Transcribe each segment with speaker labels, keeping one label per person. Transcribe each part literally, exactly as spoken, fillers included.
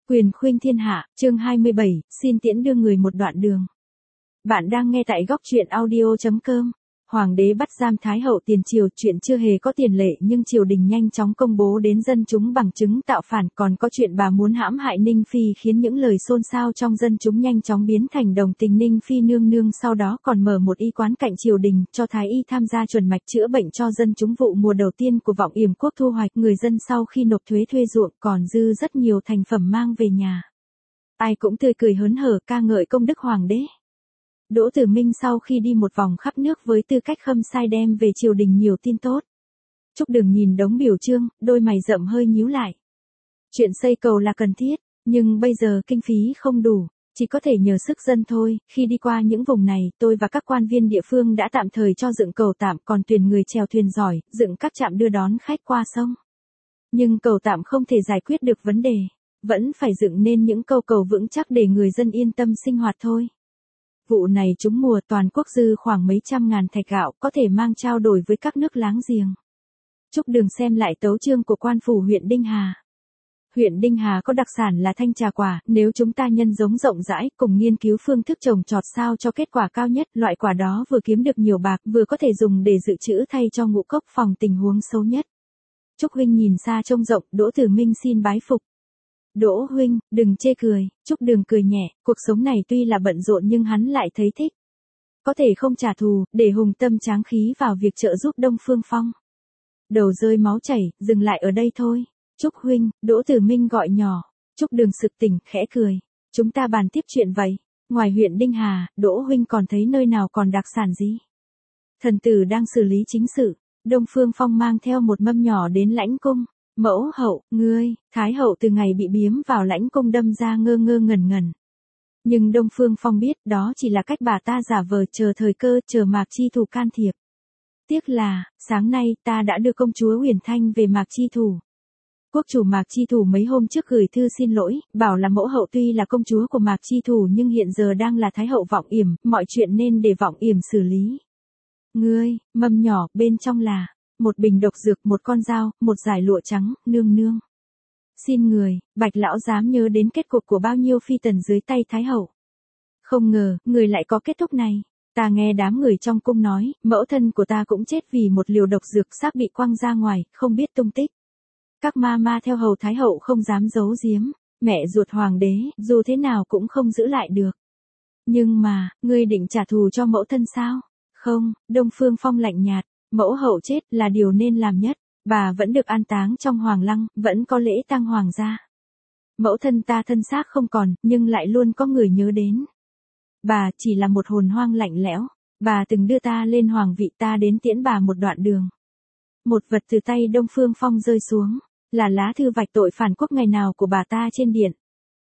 Speaker 1: Quyền khuynh thiên hạ, chương hai mươi bảy, xin tiễn đưa người một đoạn đường. Bạn đang nghe tại góc truyện audio chấm com. Hoàng đế bắt giam Thái hậu tiền triều, chuyện chưa hề có tiền lệ nhưng triều đình nhanh chóng công bố đến dân chúng bằng chứng tạo phản, còn có chuyện bà muốn hãm hại Ninh Phi khiến những lời xôn xao trong dân chúng nhanh chóng biến thành đồng tình. Ninh Phi nương nương sau đó còn mở một y quán cạnh triều đình, cho thái y tham gia chuẩn mạch chữa bệnh cho dân chúng. Vụ mùa đầu tiên của Vọng Yểm Quốc thu hoạch, người dân sau khi nộp thuế thuê ruộng còn dư rất nhiều thành phẩm mang về nhà. Ai cũng tươi cười hớn hở ca ngợi công đức hoàng đế. Đỗ Tử Minh sau khi đi một vòng khắp nước với tư cách khâm sai đem về triều đình nhiều tin tốt. Trúc Đường nhìn đống biểu chương, đôi mày rậm hơi nhíu lại. Chuyện xây cầu là cần thiết, nhưng bây giờ kinh phí không đủ, chỉ có thể nhờ sức dân thôi. Khi đi qua những vùng này, tôi và các quan viên địa phương đã tạm thời cho dựng cầu tạm, còn tuyển người chèo thuyền giỏi, dựng các trạm đưa đón khách qua sông. Nhưng cầu tạm không thể giải quyết được vấn đề, vẫn phải dựng nên những câu cầu vững chắc để người dân yên tâm sinh hoạt thôi. Vụ này trúng mùa, toàn quốc dư khoảng mấy trăm ngàn thạch gạo, có thể mang trao đổi với các nước láng giềng. Trúc Đường xem lại tấu chương của quan phủ huyện Đinh Hà. Huyện Đinh Hà có đặc sản là thanh trà quả, nếu chúng ta nhân giống rộng rãi, cùng nghiên cứu phương thức trồng trọt sao cho kết quả cao nhất, loại quả đó vừa kiếm được nhiều bạc, vừa có thể dùng để dự trữ thay cho ngũ cốc phòng tình huống xấu nhất. Trúc huynh nhìn xa trông rộng, Đỗ Tử Minh xin bái phục. Đỗ huynh, đừng chê cười. Trúc Đường cười nhẹ, cuộc sống này tuy là bận rộn nhưng hắn lại thấy thích. Có thể không trả thù, để hùng tâm tráng khí vào việc trợ giúp Đông Phương Phong. Đầu rơi máu chảy, dừng lại ở đây thôi. Trúc huynh, Đỗ Tử Minh gọi nhỏ. Trúc Đường sực tỉnh, khẽ cười. Chúng ta bàn tiếp chuyện vậy. Ngoài huyện Đinh Hà, Đỗ huynh còn thấy nơi nào còn đặc sản gì? Thần tử đang xử lý chính sự. Đông Phương Phong mang theo một mâm nhỏ đến lãnh cung. Mẫu hậu, ngươi, Thái hậu từ ngày bị biếm vào lãnh cung đâm ra ngơ ngơ ngẩn ngẩn. Nhưng Đông Phương Phong biết đó chỉ là cách bà ta giả vờ chờ thời cơ, chờ Mạc Chi Thủ can thiệp. Tiếc là, sáng nay ta đã đưa công chúa Huyền Thanh về Mạc Chi Thủ. Quốc chủ Mạc Chi Thủ mấy hôm trước gửi thư xin lỗi, bảo là mẫu hậu tuy là công chúa của Mạc Chi Thủ nhưng hiện giờ đang là Thái hậu Vọng Yểm, mọi chuyện nên để Vọng Yểm xử lý. Ngươi, mâm nhỏ, bên trong là một bình độc dược, một con dao, một dải lụa trắng, nương nương. Xin người, Bạch lão dám nhớ đến kết cục của bao nhiêu phi tần dưới tay Thái hậu. Không ngờ, người lại có kết thúc này. Ta nghe đám người trong cung nói, mẫu thân của ta cũng chết vì một liều độc dược, xác bị quăng ra ngoài, không biết tung tích. Các ma ma theo hầu Thái hậu không dám giấu giếm, mẹ ruột hoàng đế, dù thế nào cũng không giữ lại được. Nhưng mà, ngươi định trả thù cho mẫu thân sao? Không, Đông Phương Phong lạnh nhạt. Mẫu hậu chết là điều nên làm nhất, bà vẫn được an táng trong hoàng lăng, vẫn có lễ tang hoàng gia. Mẫu thân ta thân xác không còn, nhưng lại luôn có người nhớ đến. Bà chỉ là một hồn hoang lạnh lẽo, bà từng đưa ta lên hoàng vị, ta đến tiễn bà một đoạn đường. Một vật từ tay Đông Phương Phong rơi xuống, là lá thư vạch tội phản quốc ngày nào của bà ta trên điện.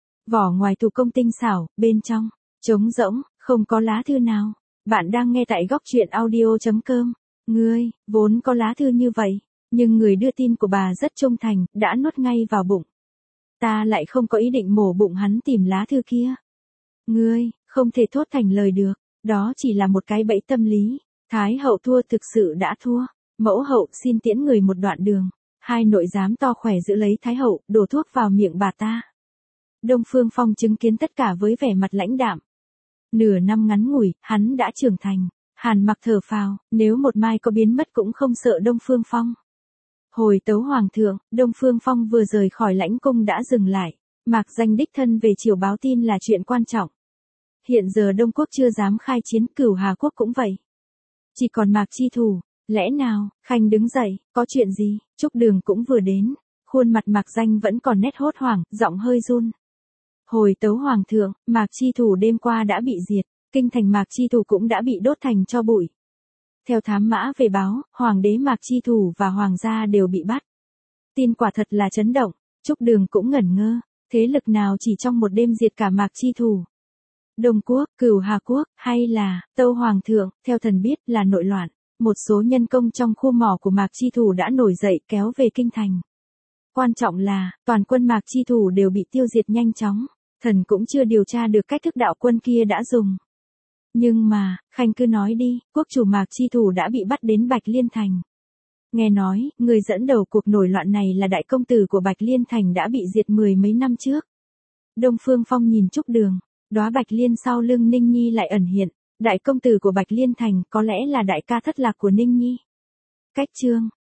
Speaker 1: Vỏ ngoài thủ công tinh xảo, bên trong, trống rỗng, không có lá thư nào. Bạn đang nghe tại góc truyện audio chấm com. Ngươi, vốn có lá thư như vậy, nhưng người đưa tin của bà rất trung thành, đã nuốt ngay vào bụng. Ta lại không có ý định mổ bụng hắn tìm lá thư kia. Ngươi, không thể thốt thành lời được, đó chỉ là một cái bẫy tâm lý. Thái hậu thua, thực sự đã thua. Mẫu hậu xin tiễn người một đoạn đường. Hai nội giám to khỏe giữ lấy Thái hậu, đổ thuốc vào miệng bà ta. Đông Phương Phong chứng kiến tất cả với vẻ mặt lãnh đạm. Nửa năm ngắn ngủi, hắn đã trưởng thành. Hàn Mặc thở phào, nếu một mai có biến mất cũng không sợ Đông Phương Phong. Hồi tấu hoàng thượng, Đông Phương Phong vừa rời khỏi lãnh cung đã dừng lại. Mạc Danh đích thân về triều báo tin là chuyện quan trọng. Hiện giờ Đông Quốc chưa dám khai chiến, Cửu Hà Quốc cũng vậy. Chỉ còn Mạc Chi Thủ, lẽ nào? Khanh đứng dậy, có chuyện gì? Trúc Đường cũng vừa đến, khuôn mặt Mạc Danh vẫn còn nét hốt hoảng, giọng hơi run. Hồi tấu hoàng thượng, Mạc Chi Thủ đêm qua đã bị diệt. Kinh thành Mạc Chi Thủ cũng đã bị đốt thành tro bụi. Theo thám mã về báo, hoàng đế Mạc Chi Thủ và hoàng gia đều bị bắt. Tin quả thật là chấn động, Trúc Đường cũng ngẩn ngơ, thế lực nào chỉ trong một đêm diệt cả Mạc Chi Thủ? Đông Quốc, Cửu Hà Quốc, hay là Tâu hoàng thượng? Theo thần biết là nội loạn, một số nhân công trong khu mỏ của Mạc Chi Thủ đã nổi dậy kéo về kinh thành. Quan trọng là, toàn quân Mạc Chi Thủ đều bị tiêu diệt nhanh chóng, thần cũng chưa điều tra được cách thức đạo quân kia đã dùng. Nhưng mà, Khanh cứ nói đi, quốc chủ Mạc Chi Thủ đã bị bắt đến Bạch Liên Thành. Nghe nói, người dẫn đầu cuộc nổi loạn này là đại công tử của Bạch Liên Thành đã bị diệt mười mấy năm trước. Đông Phương Phong nhìn Trúc Đường, đóa Bạch Liên sau lưng Ninh Nhi lại ẩn hiện, đại công tử của Bạch Liên Thành có lẽ là đại ca thất lạc của Ninh Nhi. Cách chương